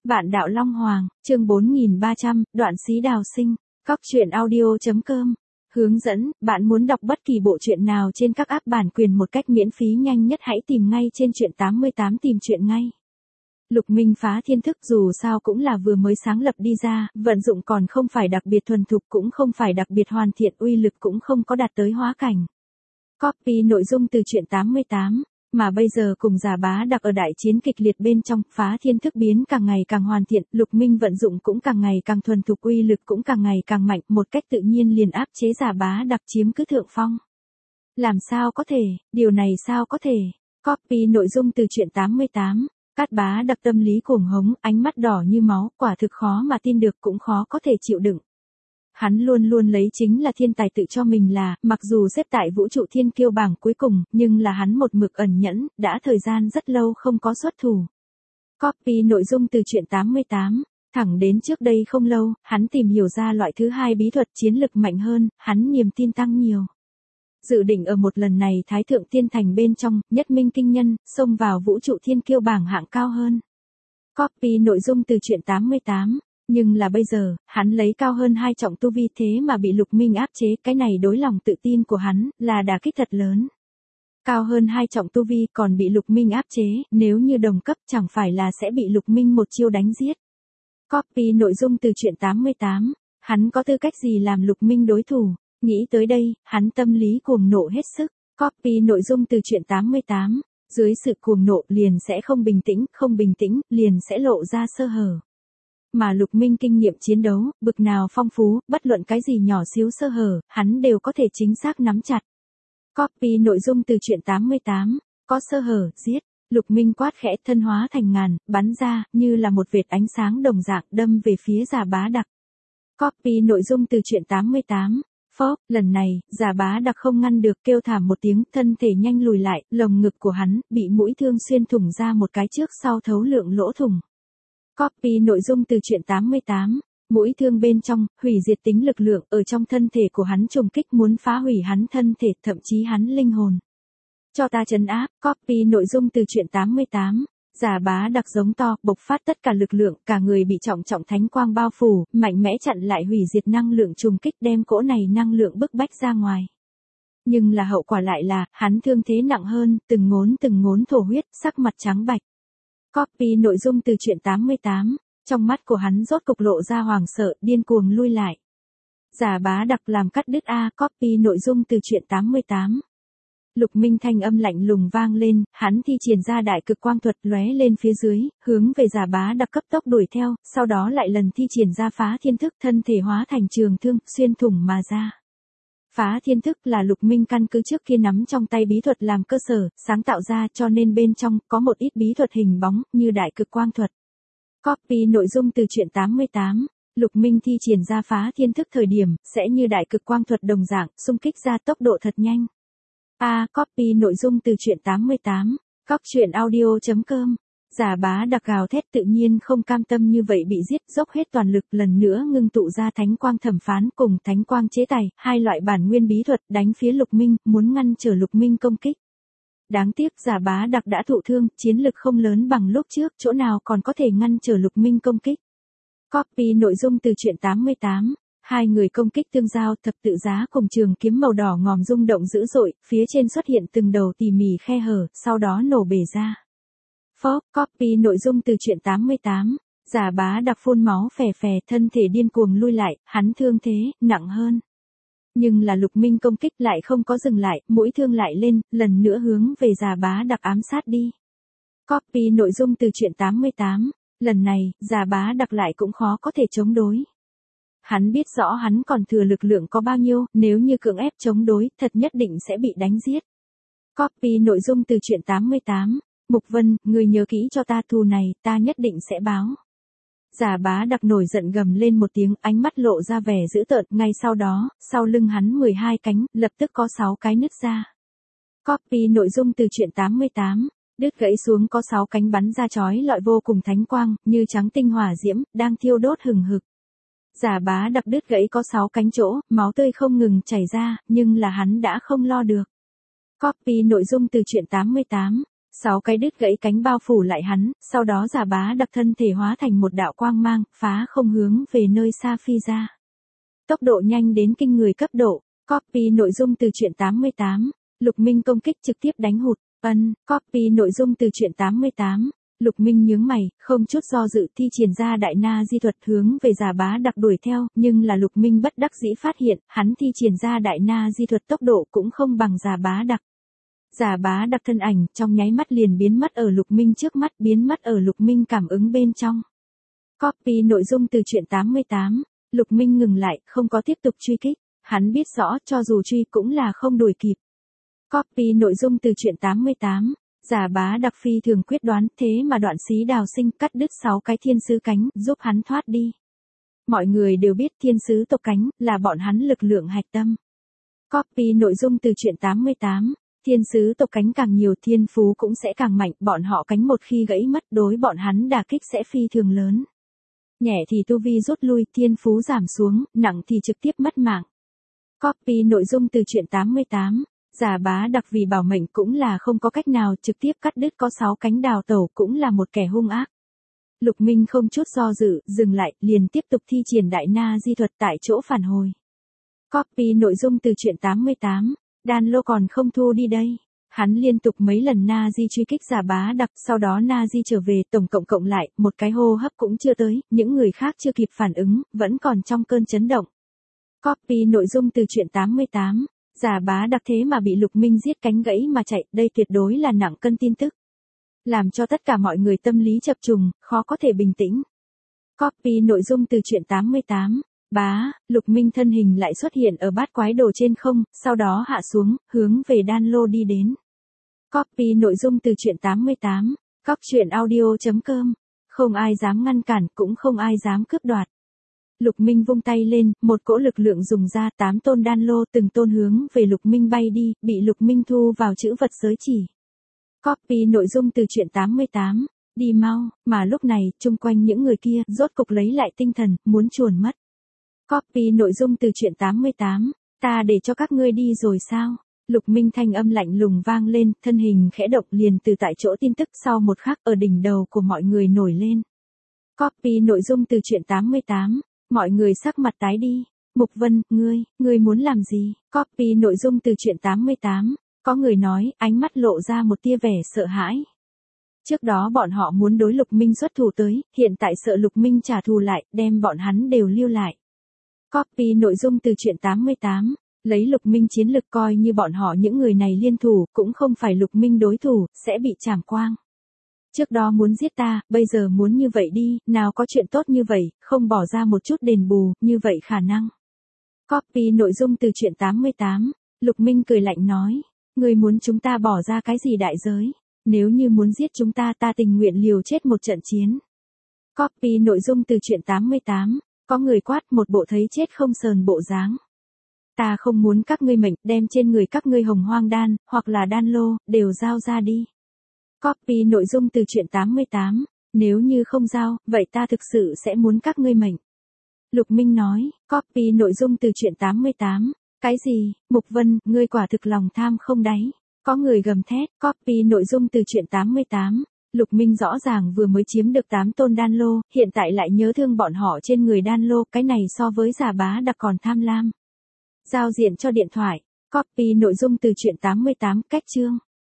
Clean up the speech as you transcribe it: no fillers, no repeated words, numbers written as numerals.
Vạn đạo Long Hoàng, chương 4300, đoạn Xí Đào Sinh, Cóc truyện audio.com. Hướng dẫn, bạn muốn đọc bất kỳ bộ truyện nào trên các app bản quyền một cách miễn phí nhanh nhất hãy tìm ngay trên truyện 88 tìm truyện ngay. Lục Minh phá thiên thức dù sao cũng là vừa mới sáng lập đi ra, vận dụng còn không phải đặc biệt thuần thục cũng không phải đặc biệt hoàn thiện, uy lực cũng không có đạt tới hóa cảnh. Copy nội dung từ truyện 88. Mà bây giờ cùng Giả Bá Đặc ở đại chiến kịch liệt bên trong, phá thiên thức biến càng ngày càng hoàn thiện, Lục Minh vận dụng cũng càng ngày càng thuần thục, uy lực cũng càng ngày càng mạnh, một cách tự nhiên liền áp chế Giả Bá Đặc chiếm cứ thượng phong. Làm sao có thể, điều này sao có thể? Copy nội dung từ truyện 88. Cát Bá Đặc tâm lý cuồng hống, ánh mắt đỏ như máu, quả thực khó mà tin được cũng khó có thể chịu đựng. Hắn luôn luôn lấy chính là thiên tài tự cho mình là, mặc dù xếp tại vũ trụ thiên kiêu bảng cuối cùng, nhưng là hắn một mực ẩn nhẫn, đã thời gian rất lâu không có xuất thủ. Copy nội dung từ truyện 88. Thẳng đến trước đây không lâu, hắn tìm hiểu ra loại thứ hai bí thuật chiến lực mạnh hơn, hắn niềm tin tăng nhiều. Dự định ở một lần này Thái Thượng Tiên Thành bên trong, nhất minh kinh nhân, xông vào vũ trụ thiên kiêu bảng hạng cao hơn. Copy nội dung từ truyện 88. Nhưng là bây giờ, hắn lấy cao hơn 2 trọng tu vi thế mà bị Lục Minh áp chế, cái này đối lòng tự tin của hắn, là đả kích thật lớn. Cao hơn 2 trọng tu vi còn bị Lục Minh áp chế, nếu như đồng cấp chẳng phải là sẽ bị Lục Minh một chiêu đánh giết. Copy nội dung từ truyện 88, hắn có tư cách gì làm Lục Minh đối thủ, nghĩ tới đây, hắn tâm lý cuồng nộ hết sức. Copy nội dung từ truyện 88, dưới sự cuồng nộ liền sẽ không bình tĩnh, liền sẽ lộ ra sơ hở. Mà Lục Minh kinh nghiệm chiến đấu, bực nào phong phú, bất luận cái gì nhỏ xíu sơ hở, hắn đều có thể chính xác nắm chặt. Copy nội dung từ truyện 88, có sơ hở, giết. Lục Minh quát khẽ, thân hóa thành ngàn, bắn ra, như là một vệt ánh sáng đồng dạng, đâm về phía Giả Bá Đặc. Copy nội dung từ truyện 88. Phốc, lần này, Giả Bá Đặc không ngăn được, kêu thảm một tiếng, thân thể nhanh lùi lại, lồng ngực của hắn, bị mũi thương xuyên thủng ra một cái trước sau thấu lượng lỗ thủng. Copy nội dung từ truyện 88. Mũi thương bên trong, hủy diệt tính lực lượng ở trong thân thể của hắn trùng kích muốn phá hủy hắn thân thể, thậm chí hắn linh hồn. Cho ta trấn áp. Copy nội dung từ truyện 88. Giả Bá Đặc giống to, bộc phát tất cả lực lượng, cả người bị trọng thánh quang bao phủ, mạnh mẽ chặn lại hủy diệt năng lượng trùng kích, đem cỗ này năng lượng bức bách ra ngoài. Nhưng là hậu quả lại là, hắn thương thế nặng hơn, từng ngốn thổ huyết, sắc mặt trắng bạch. Copy nội dung từ truyện 88, trong mắt của hắn rốt cục lộ ra hoàng sợ, điên cuồng lui lại. Giả Bá Đặc làm cắt đứt a. Copy nội dung từ truyện 88. Lục Minh thanh âm lạnh lùng vang lên, hắn thi triển ra đại cực quang thuật lóe lên phía dưới, hướng về Giả Bá Đặc cấp tốc đuổi theo, sau đó lại lần thi triển ra phá thiên thức, thân thể hóa thành trường thương, xuyên thủng mà ra. Phá thiên thức là Lục Minh căn cứ trước kia nắm trong tay bí thuật làm cơ sở, sáng tạo ra, cho nên bên trong có một ít bí thuật hình bóng, như đại cực quang thuật. Copy nội dung từ truyện 88, Lục Minh thi triển ra phá thiên thức thời điểm, sẽ như đại cực quang thuật đồng dạng, xung kích ra tốc độ thật nhanh. Copy nội dung từ truyện 88, Cóc truyện audio.com. Giả Bá Đặc gào thét tự nhiên không cam tâm như vậy bị giết, dốc hết toàn lực lần nữa ngưng tụ ra thánh quang thẩm phán cùng thánh quang chế tài, hai loại bản nguyên bí thuật đánh phía Lục Minh, muốn ngăn trở Lục Minh công kích. Đáng tiếc Giả Bá Đặc đã thụ thương, chiến lực không lớn bằng lúc trước, chỗ nào còn có thể ngăn trở Lục Minh công kích. Copy nội dung từ truyện 88. Hai người công kích tương giao, thập tự giá cùng trường kiếm màu đỏ ngòm rung động dữ dội, phía trên xuất hiện từng đầu tỉ mỉ khe hở, sau đó nổ bể ra. Phốc, copy nội dung từ truyện 88. Giả Bá Đặc phun máu phè phè, thân thể điên cuồng lui lại, hắn thương thế nặng hơn. Nhưng là Lục Minh công kích lại không có dừng lại, mũi thương lại lên, lần nữa hướng về Giả Bá Đặc ám sát đi. Copy nội dung từ truyện 88. Lần này, Giả Bá Đặc lại cũng khó có thể chống đối. Hắn biết rõ hắn còn thừa lực lượng có bao nhiêu, nếu như cưỡng ép chống đối, thật nhất định sẽ bị đánh giết. Copy nội dung từ truyện 88. Mục Vân, người nhớ kỹ cho ta, thù này, ta nhất định sẽ báo. Giả Bá Đặc nổi giận gầm lên một tiếng, ánh mắt lộ ra vẻ dữ tợn, ngay sau đó, sau lưng hắn 12 cánh, lập tức có 6 cái nứt ra. Copy nội dung từ truyện 88. Đứt gãy xuống có 6 cánh bắn ra chói lọi vô cùng thánh quang, như trắng tinh hỏa diễm, đang thiêu đốt hừng hực. Giả Bá Đặc đứt gãy có 6 cánh chỗ, máu tươi không ngừng chảy ra, nhưng là hắn đã không lo được. Copy nội dung từ truyện 88. 6 cái đứt gãy cánh bao phủ lại hắn, sau đó Giả Bá Đặc thân thể hóa thành một đạo quang mang, phá không hướng về nơi xa phi ra. Tốc độ nhanh đến kinh người cấp độ. Copy nội dung từ truyện 88. Lục Minh công kích trực tiếp đánh hụt. Copy nội dung từ truyện 88. Lục Minh nhướng mày, không chút do dự thi triển ra đại na di thuật hướng về Giả Bá Đặc đuổi theo, nhưng là Lục Minh bất đắc dĩ phát hiện, hắn thi triển ra đại na di thuật tốc độ cũng không bằng Giả Bá Đặc. Giả Bá Đặc thân ảnh trong nháy mắt liền biến mất ở Lục Minh trước mắt, biến mất ở Lục Minh cảm ứng bên trong. Copy nội dung từ truyện 88. Lục Minh ngừng lại, không có tiếp tục truy kích. Hắn biết rõ cho dù truy cũng là không đuổi kịp. Copy nội dung từ truyện 88. Giả Bá Đặc phi thường quyết đoán, thế mà Đoạn Xí Đào Sinh cắt đứt 6 cái thiên sứ cánh, giúp hắn thoát đi. Mọi người đều biết thiên sứ tộc cánh là bọn hắn lực lượng hạch tâm. Copy nội dung từ truyện 88. Thiên sứ tộc cánh càng nhiều thiên phú cũng sẽ càng mạnh, bọn họ cánh một khi gãy mất đối bọn hắn đả kích sẽ phi thường lớn. Nhẹ thì tu vi rút lui, thiên phú giảm xuống, nặng thì trực tiếp mất mạng. Copy nội dung từ truyện 88. Giả Bá Đặc vì bảo mệnh cũng là không có cách nào, trực tiếp cắt đứt có 6 cánh đào tẩu cũng là một kẻ hung ác. Lục Minh không chút do dự, dừng lại, liền tiếp tục thi triển đại na di thuật tại chỗ phản hồi. Copy nội dung từ truyện 88. Đan lô còn không thu đi đây. Hắn liên tục mấy lần na di truy kích Giả Bá Đặc, sau đó na di trở về, tổng cộng lại, một cái hô hấp cũng chưa tới, những người khác chưa kịp phản ứng, vẫn còn trong cơn chấn động. Copy nội dung từ truyện 88. Giả Bá Đặc thế mà bị Lục Minh giết cánh gãy mà chạy, đây tuyệt đối là nặng cân tin tức. Làm cho tất cả mọi người tâm lý chập trùng, khó có thể bình tĩnh. Copy nội dung từ truyện 88. Lục Minh thân hình lại xuất hiện ở bát quái đồ trên không, sau đó hạ xuống, hướng về đan lô đi đến. Copy nội dung từ truyện 88. Coctruyện.audio.com. Không ai dám ngăn cản, cũng không ai dám cướp đoạt. Lục Minh vung tay lên, một cỗ lực lượng dùng ra, 8 tôn đan lô từng tôn hướng về Lục Minh bay đi, bị Lục Minh thu vào chữ vật giới chỉ. Copy nội dung từ truyện 88. Đi mau, mà lúc này, chung quanh những người kia, rốt cục lấy lại tinh thần, muốn chuồn mất. Copy nội dung từ truyện 88. Ta để cho các ngươi đi rồi sao? Lục Minh thanh âm lạnh lùng vang lên, thân hình khẽ động liền từ tại chỗ tin tức sau một khắc ở đỉnh đầu của mọi người nổi lên. Copy nội dung từ truyện 88. Mọi người sắc mặt tái đi. Mục Vân, ngươi muốn làm gì? Copy nội dung từ truyện 88. Có người nói, ánh mắt lộ ra một tia vẻ sợ hãi. Trước đó bọn họ muốn đối Lục Minh xuất thủ tới, hiện tại sợ Lục Minh trả thù lại, đem bọn hắn đều lưu lại. Copy nội dung từ truyện 88. Lấy Lục Minh chiến lực coi như bọn họ những người này liên thủ, cũng không phải Lục Minh đối thủ, sẽ bị trảm quang. Trước đó muốn giết ta, bây giờ muốn như vậy đi, nào có chuyện tốt như vậy, không bỏ ra một chút đền bù, như vậy khả năng. Copy nội dung từ truyện 88. Lục Minh cười lạnh nói, ngươi muốn chúng ta bỏ ra cái gì đại giới? Nếu như muốn giết chúng ta, ta tình nguyện liều chết một trận chiến. Copy nội dung từ truyện 88. Có người quát, một bộ thấy chết không sờn bộ dáng. Ta không muốn các ngươi mệnh, đem trên người các ngươi hồng hoang đan, hoặc là đan lô, đều giao ra đi. Copy nội dung từ truyện 88. Nếu như không giao, vậy ta thực sự sẽ muốn các ngươi mệnh. Lục Minh nói, copy nội dung từ truyện 88. Cái gì, Mục Vân, ngươi quả thực lòng tham không đáy. Có người gầm thét, copy nội dung từ truyện 88. Lục Minh rõ ràng vừa mới chiếm được 8 tôn đan lô, hiện tại lại nhớ thương bọn họ trên người đan lô, cái này so với Giả Bá Đặc còn tham lam. Giao diện cho điện thoại. Copy nội dung từ truyện 88, cách chương.